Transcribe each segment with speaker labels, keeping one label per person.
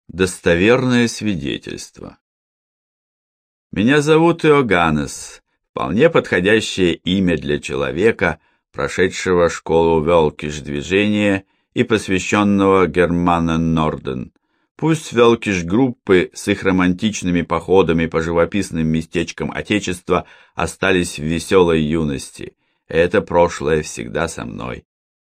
Speaker 1: Достоверное свидетельство. Меня зовут Иоганнес, вполне подходящее имя для человека, прошедшего школу Вölkisch-движения и посвященного Германен Норден. Пусть Вölkisch-группы с их романтичными походами по живописным местечкам Отечества остались в веселой юности. Это прошлое всегда со мной.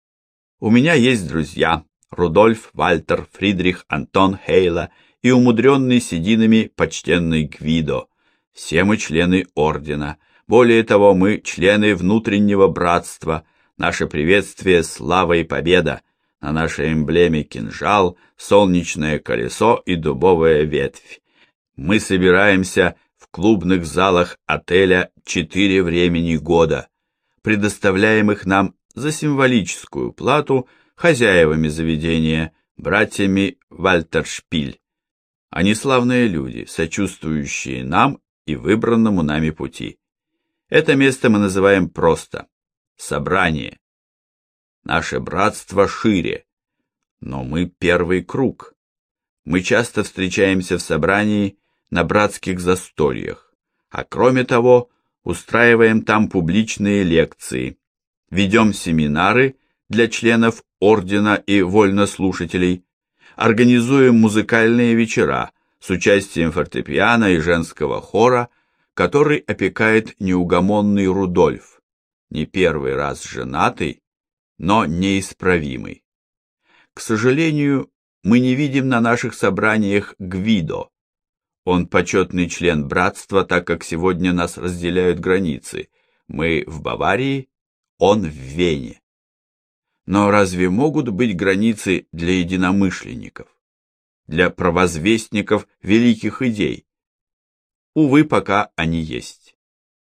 Speaker 1: У меня есть друзья. Рудольф, Вальтер, Фридрих, Антон, Хейла и умудренный сединами почтенный Гвидо. Все мы члены ордена. Более того, мы члены внутреннего братства. Наше приветствие — слава и победа. На нашей эмблеме кинжал, солнечное колесо и дубовая ветвь. Мы собираемся в клубных залах отеля 4 времени года, предоставляемых нам за символическую плату хозяевами заведения, братьями Вальтершпиль. Они славные люди, сочувствующие нам и выбранному нами пути. Это место мы называем просто собрание. Наше братство шире, но мы первый круг. Мы часто встречаемся в собрании на братских застольях, а кроме того, устраиваем там публичные лекции, ведем семинары для членов ордена и вольнослушателей, организуем музыкальные вечера с участием фортепиано и женского хора, который опекает неугомонный Рудольф, не первый раз женатый, но неисправимый. К сожалению, мы не видим на наших собраниях Гвидо. Он почетный член братства, так как сегодня нас разделяют границы. Мы в Баварии, он в Вене. Но разве могут быть границы для единомышленников, для провозвестников великих идей? Увы, пока они есть.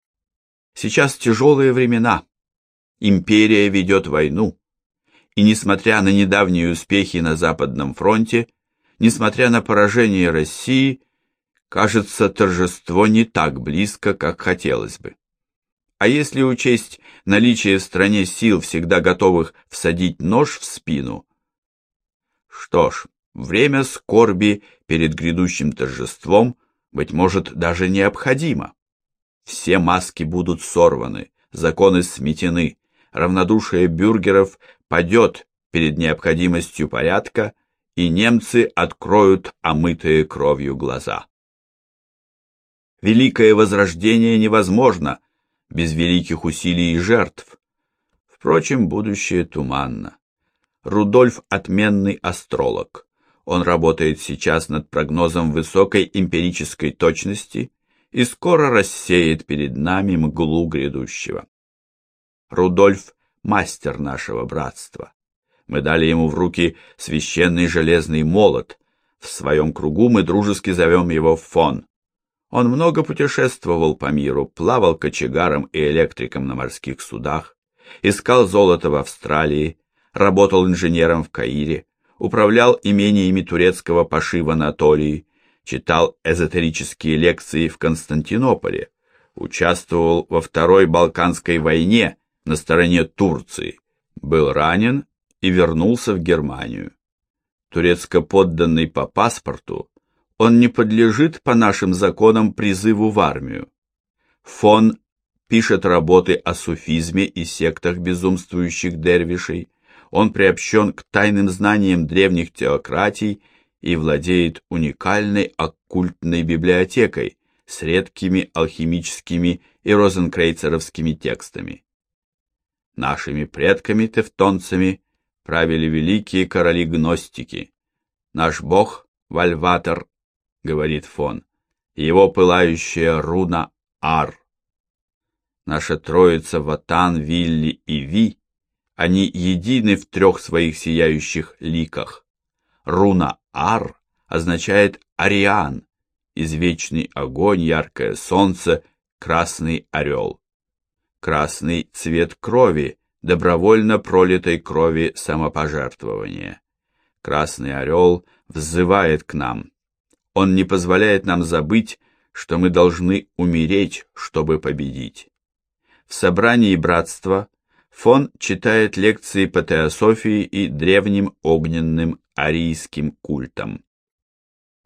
Speaker 1: Сейчас тяжелые времена. Империя ведет войну. И несмотря на недавние успехи на Западном фронте, несмотря на поражение России, кажется, торжество не так близко, как хотелось бы. А если учесть наличие в стране сил, всегда готовых всадить нож в спину? Что ж, время скорби перед грядущим торжеством, быть может, даже необходимо. Все маски будут сорваны, законы сметены, равнодушие бюргеров падет перед необходимостью порядка, и немцы откроют омытые кровью глаза. Великое возрождение невозможно без великих усилий и жертв. Впрочем, будущее туманно. Рудольф — отменный астролог. Он работает сейчас над прогнозом высокой эмпирической точности и скоро рассеет перед нами мглу грядущего. Рудольф — мастер нашего братства. Мы дали ему в руки священный железный молот. В своем кругу мы дружески зовем его фон. Он много путешествовал по миру, плавал кочегаром и электриком на морских судах, искал золото в Австралии, работал инженером в Каире, управлял имениями турецкого паши в Анатолии, читал эзотерические лекции в Константинополе, участвовал во Второй Балканской войне на стороне Турции, был ранен и вернулся в Германию. Турецко-подданный по паспорту, он не подлежит по нашим законам призыву в армию. Фон пишет работы о суфизме и сектах безумствующих дервишей, он приобщен к тайным знаниям древних теократий и владеет уникальной оккультной библиотекой с редкими алхимическими и розенкрейцеровскими текстами. Нашими предками-тевтонцами правили великие короли-гностики. Наш бог Вальватер, говорит фон, его пылающая руна Ар. Наша троица Ватан, Вилли и Ви, они едины в 3 своих сияющих ликах. Руна Ар означает Ариан, извечный огонь, яркое солнце, красный орел. Красный цвет крови, добровольно пролитой крови самопожертвования. Красный орел взывает к нам. Он не позволяет нам забыть, что мы должны умереть, чтобы победить. В собрании братства фон читает лекции по теософии и древним огненным арийским культам.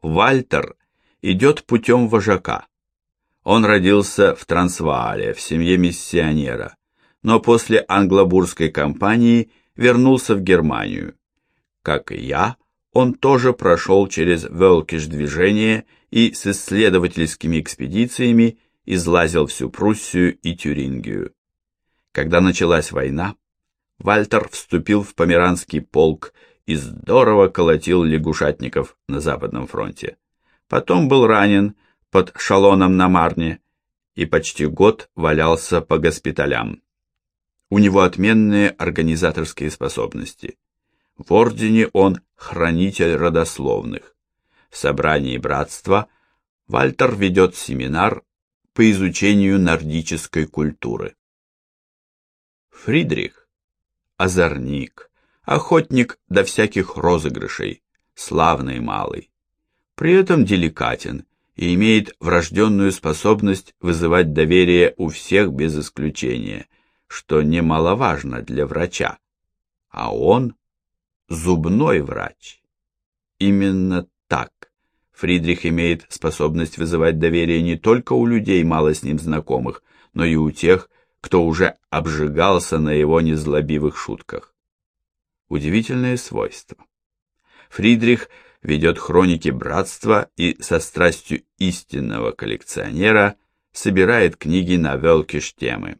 Speaker 1: Вальтер идет путем вожака. Он родился в Трансваале в семье миссионера, но после англобурской кампании вернулся в Германию. Как и я, он тоже прошел через Вölkisch-движение и с исследовательскими экспедициями излазил всю Пруссию и Тюрингию. Когда началась война, Вальтер вступил в Померанский полк и здорово колотил лягушатников на Западном фронте. Потом был ранен под Шалоном на Марне и почти год валялся по госпиталям. У него отменные организаторские способности. В ордене он хранитель родословных. В собрании братства Вальтер ведет семинар по изучению нордической культуры. Фридрих – озорник, охотник до всяких розыгрышей, славный малый. При этом деликатен и имеет врожденную способность вызывать доверие у всех без исключения, что немаловажно для врача. А он – зубной врач. Именно так Фридрих имеет способность вызывать доверие не только у людей, мало с ним знакомых, но и у тех, кто уже обжигался на его незлобивых шутках. Удивительное свойство. Фридрих ведет хроники братства и со страстью истинного коллекционера собирает книги на Вölkisch темы.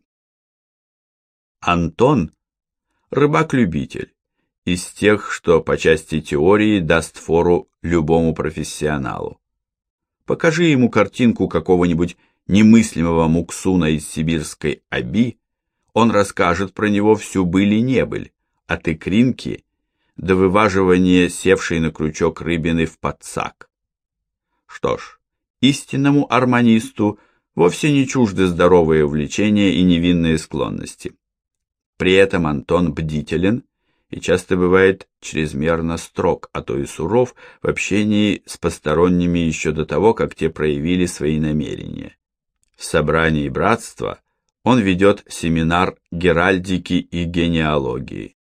Speaker 1: Антон – рыбак-любитель, из тех, что по части теории даст фору любому профессионалу. Покажи ему картинку какого-нибудь немыслимого муксуна из сибирской Оби, он расскажет про него всю быль и небыль, от икринки до вываживания севшей на крючок рыбины в подсак. Что ж, истинному арманисту вовсе не чужды здоровые увлечения и невинные склонности. При этом Антон бдителен и часто бывает чрезмерно строг, а то и суров в общении с посторонними еще до того, как те проявили свои намерения. В собрании братства он ведет семинар геральдики и генеалогии.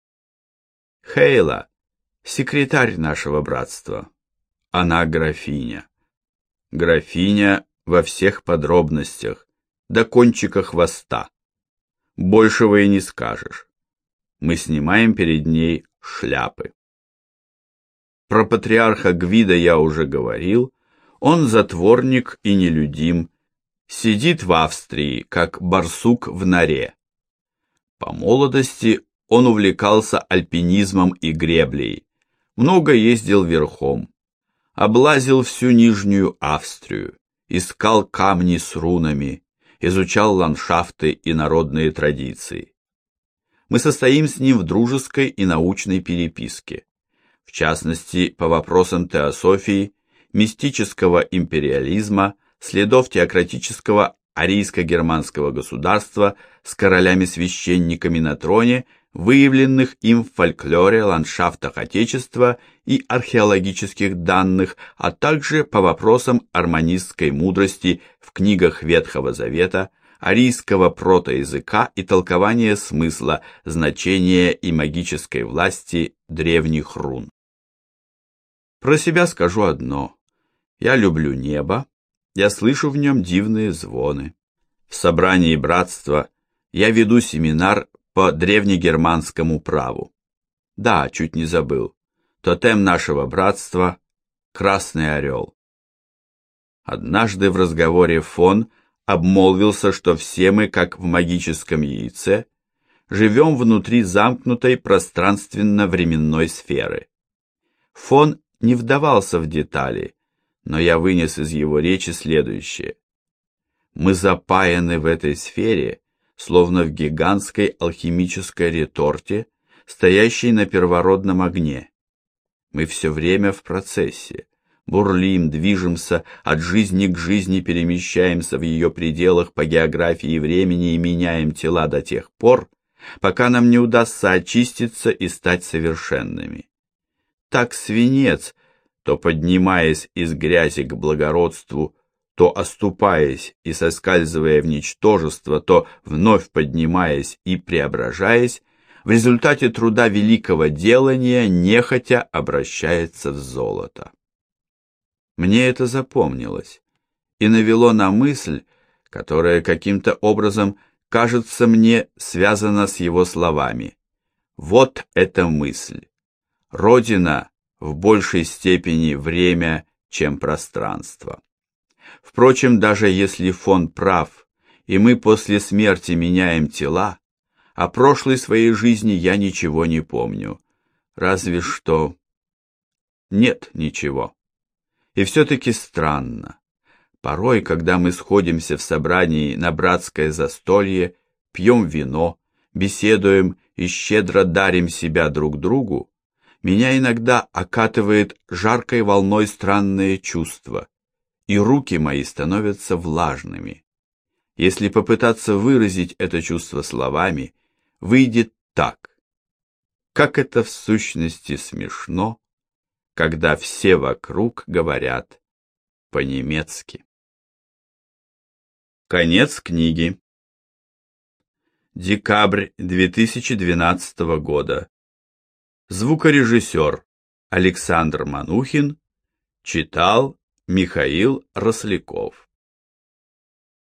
Speaker 1: Хейла – секретарь нашего братства. Она графиня. Графиня во всех подробностях, до кончика хвоста. Большего и не скажешь. Мы снимаем перед ней шляпы. Про патриарха Гвида я уже говорил, он затворник и нелюдим, сидит в Австрии, как барсук в норе. По молодости он увлекался альпинизмом и греблей, много ездил верхом, облазил всю Нижнюю Австрию, искал камни с рунами, изучал ландшафты и народные традиции. Мы состоим с ним в дружеской и научной переписке, в частности, по вопросам теософии, мистического империализма, следов теократического арийско-германского государства с королями-священниками на троне, выявленных им в фольклоре, ландшафтах Отечества и археологических данных, а также по вопросам арманистской мудрости в книгах Ветхого Завета, арийского протоязыка и толкования смысла, значения и магической власти древних рун. Про себя скажу одно. Я люблю небо, я слышу в нем дивные звоны. В собрании братства я веду семинар по древнегерманскому праву. Да, чуть не забыл. Тотем нашего братства – Красный Орел. Однажды в разговоре фон обмолвился, что все мы, как в магическом яйце, живем внутри замкнутой пространственно-временной сферы. Фон не вдавался в детали, но я вынес из его речи следующее. Мы запаяны в этой сфере, словно в гигантской алхимической реторте, стоящей на первородном огне. Мы все время в процессе, бурлим, движемся, от жизни к жизни перемещаемся в ее пределах по географии и времени и меняем тела до тех пор, пока нам не удастся очиститься и стать совершенными. Так свинец, то поднимаясь из грязи к благородству, то оступаясь и соскальзывая в ничтожество, то вновь поднимаясь и преображаясь, в результате труда великого делания нехотя обращается в золото. Мне это запомнилось и навело на мысль, которая каким-то образом, кажется мне, связана с его словами. Вот эта мысль. Родина в большей степени время, чем пространство. Впрочем, даже если фон прав, и мы после смерти меняем тела, о прошлой своей жизни я ничего не помню. Разве что... Нет ничего. И все-таки странно. Порой, когда мы сходимся в собрании на братское застолье, пьем вино, беседуем и щедро дарим себя друг другу, меня иногда окатывает жаркой волной странное чувство, и руки мои становятся влажными. Если попытаться выразить это чувство словами, выйдет так. Как это в сущности смешно, когда все вокруг говорят по-немецки. Конец книги. Декабрь 2012 года. Звукорежиссер Александр Манухин читал Михаил Росляков.